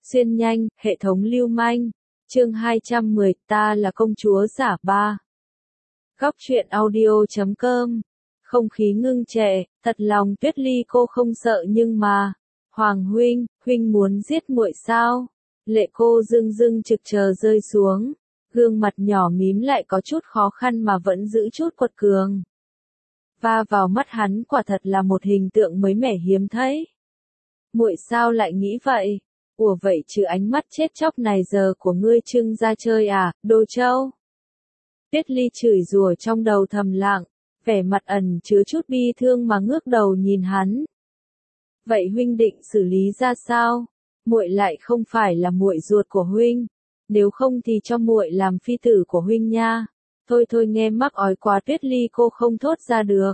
Xuyên nhanh, hệ thống lưu manh. Chương 210, ta là công chúa giả 3. Góc truyện audio.com. Không khí ngưng trệ, thật lòng Tuyết Ly cô không sợ nhưng mà. Hoàng huynh muốn giết muội sao? Lệ cô dưng dưng trực chờ rơi xuống. Gương mặt nhỏ mím lại có chút khó khăn mà vẫn giữ chút quật cường. Va vào mắt hắn quả thật là một hình tượng mới mẻ hiếm thấy. Muội sao lại nghĩ vậy? Ủa vậy chứ ánh mắt chết chóc này giờ của ngươi trưng ra chơi à, đồ trâu? Tuyết Ly chửi rủa trong đầu thầm lặng, vẻ mặt ẩn chứa chút bi thương mà ngước đầu nhìn hắn. Vậy huynh định xử lý ra sao? Muội lại không phải là muội ruột của huynh, nếu không thì cho muội làm phi tử của huynh nha. Thôi nghe mắc ói quá, Tuyết Ly cô không thốt ra được.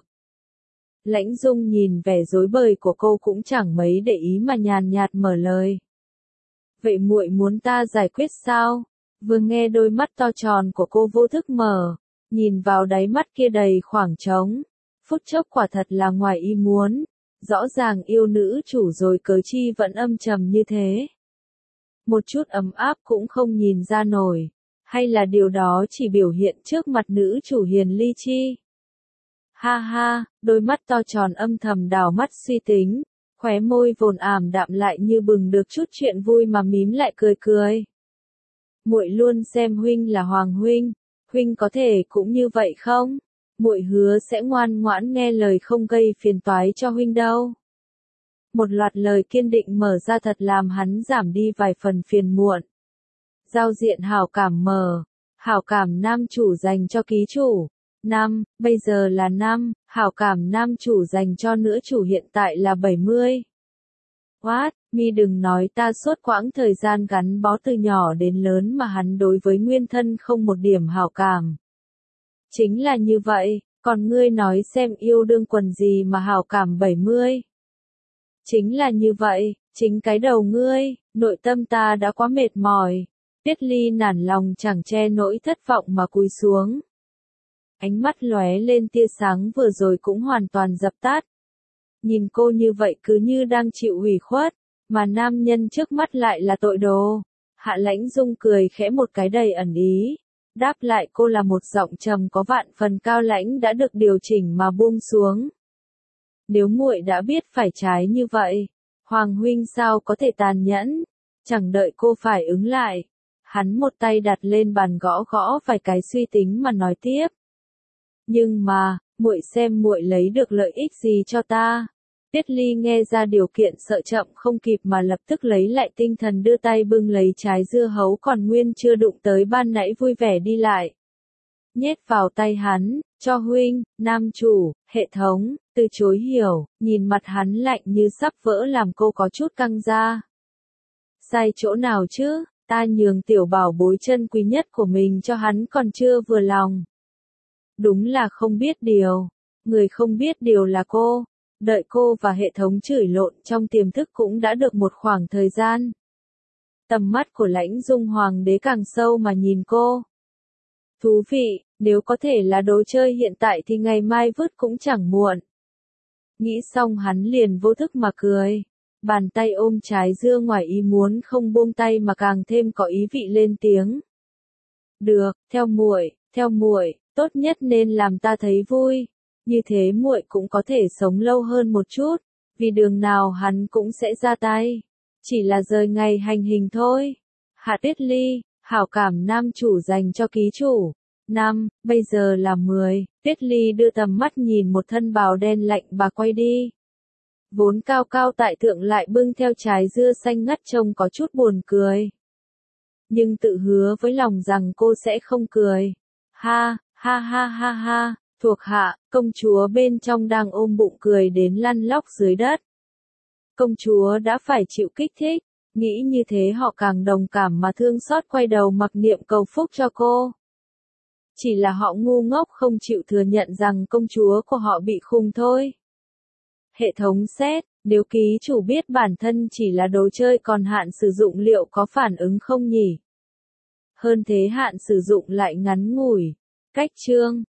Lãnh Dung nhìn vẻ rối bời của cô cũng chẳng mấy để ý mà nhàn nhạt mở lời. Vậy muội muốn ta giải quyết sao? Vừa nghe đôi mắt to tròn của cô vô thức mở, nhìn vào đáy mắt kia đầy khoảng trống. Phút chốc quả thật là ngoài ý muốn, rõ ràng yêu nữ chủ rồi cớ chi vẫn âm trầm như thế. Một chút ấm áp cũng không nhìn ra nổi, hay là điều đó chỉ biểu hiện trước mặt nữ chủ hiền ly chi? Ha ha, đôi mắt to tròn âm thầm đảo mắt suy tính, khóe môi vồn ảm đạm lại như bừng được chút chuyện vui mà mím lại cười. Muội luôn xem huynh là Hoàng huynh có thể cũng như vậy không? Muội hứa sẽ ngoan ngoãn nghe lời không gây phiền toái cho huynh đâu. Một loạt lời kiên định mở ra thật làm hắn giảm đi vài phần phiền muộn. Giao diện hảo cảm mở, hảo cảm nam chủ dành cho ký chủ. 5, bây giờ là 5, hảo cảm nam chủ dành cho nữ chủ hiện tại là 70. What, mi đừng nói ta suốt quãng thời gian gắn bó từ nhỏ đến lớn mà hắn đối với nguyên thân không một điểm hảo cảm. Chính là như vậy, còn ngươi nói xem yêu đương quần gì mà hảo cảm 70. Chính là như vậy, chính cái đầu ngươi, nội tâm ta đã quá mệt mỏi. Tuyết Ly nản lòng chẳng che nỗi thất vọng mà cúi xuống. Ánh mắt lóe lên tia sáng vừa rồi cũng hoàn toàn dập tắt. Nhìn cô như vậy cứ như đang chịu ủy khuất, mà nam nhân trước mắt lại là tội đồ. Hạ Lãnh Dung cười khẽ một cái đầy ẩn ý. Đáp lại cô là một giọng trầm có vạn phần cao lãnh đã được điều chỉnh mà buông xuống. Nếu muội đã biết phải trái như vậy, Hoàng huynh sao có thể tàn nhẫn? Chẳng đợi cô phải ứng lại, hắn một tay đặt lên bàn gõ vài cái suy tính mà nói tiếp. Nhưng mà, muội xem muội lấy được lợi ích gì cho ta? Tuyết Ly nghe ra điều kiện sợ chậm không kịp mà lập tức lấy lại tinh thần đưa tay bưng lấy trái dưa hấu còn nguyên chưa đụng tới ban nãy vui vẻ đi lại. Nhét vào tay hắn, cho huynh, nam chủ, hệ thống, từ chối hiểu, nhìn mặt hắn lạnh như sắp vỡ làm cô có chút căng ra. Sai chỗ nào chứ, ta nhường tiểu bảo bối chân quý nhất của mình cho hắn còn chưa vừa lòng. Đúng là không biết điều, người không biết điều là cô. Đợi cô và hệ thống chửi lộn trong tiềm thức cũng đã được một khoảng thời gian. Tầm mắt của Lãnh Dung hoàng đế càng sâu mà nhìn cô. Thú vị, nếu có thể là đồ chơi hiện tại thì ngày mai vứt cũng chẳng muộn. Nghĩ xong hắn liền vô thức mà cười. Bàn tay ôm trái dưa ngoài ý muốn không buông tay mà càng thêm có ý vị lên tiếng. Được, theo muội, tốt nhất nên làm ta thấy vui. Như thế muội cũng có thể sống lâu hơn một chút, vì đường nào hắn cũng sẽ ra tay. Chỉ là rời ngày hành hình thôi. Hạ Tuyết Ly, hảo cảm nam chủ dành cho ký chủ. 5, bây giờ là 10. Tuyết Ly đưa tầm mắt nhìn một thân bào đen lạnh bà quay đi. Vốn cao cao tại thượng lại bưng theo trái dưa xanh ngắt trông có chút buồn cười. Nhưng tự hứa với lòng rằng cô sẽ không cười. Ha. Thuộc hạ, công chúa bên trong đang ôm bụng cười đến lăn lóc dưới đất. Công chúa đã phải chịu kích thích, nghĩ như thế họ càng đồng cảm mà thương xót quay đầu mặc niệm cầu phúc cho cô. Chỉ là họ ngu ngốc không chịu thừa nhận rằng công chúa của họ bị khùng thôi. Hệ thống xét, nếu ký chủ biết bản thân chỉ là đồ chơi còn hạn sử dụng liệu có phản ứng không nhỉ? Hơn thế hạn sử dụng lại ngắn ngủi. Cách chương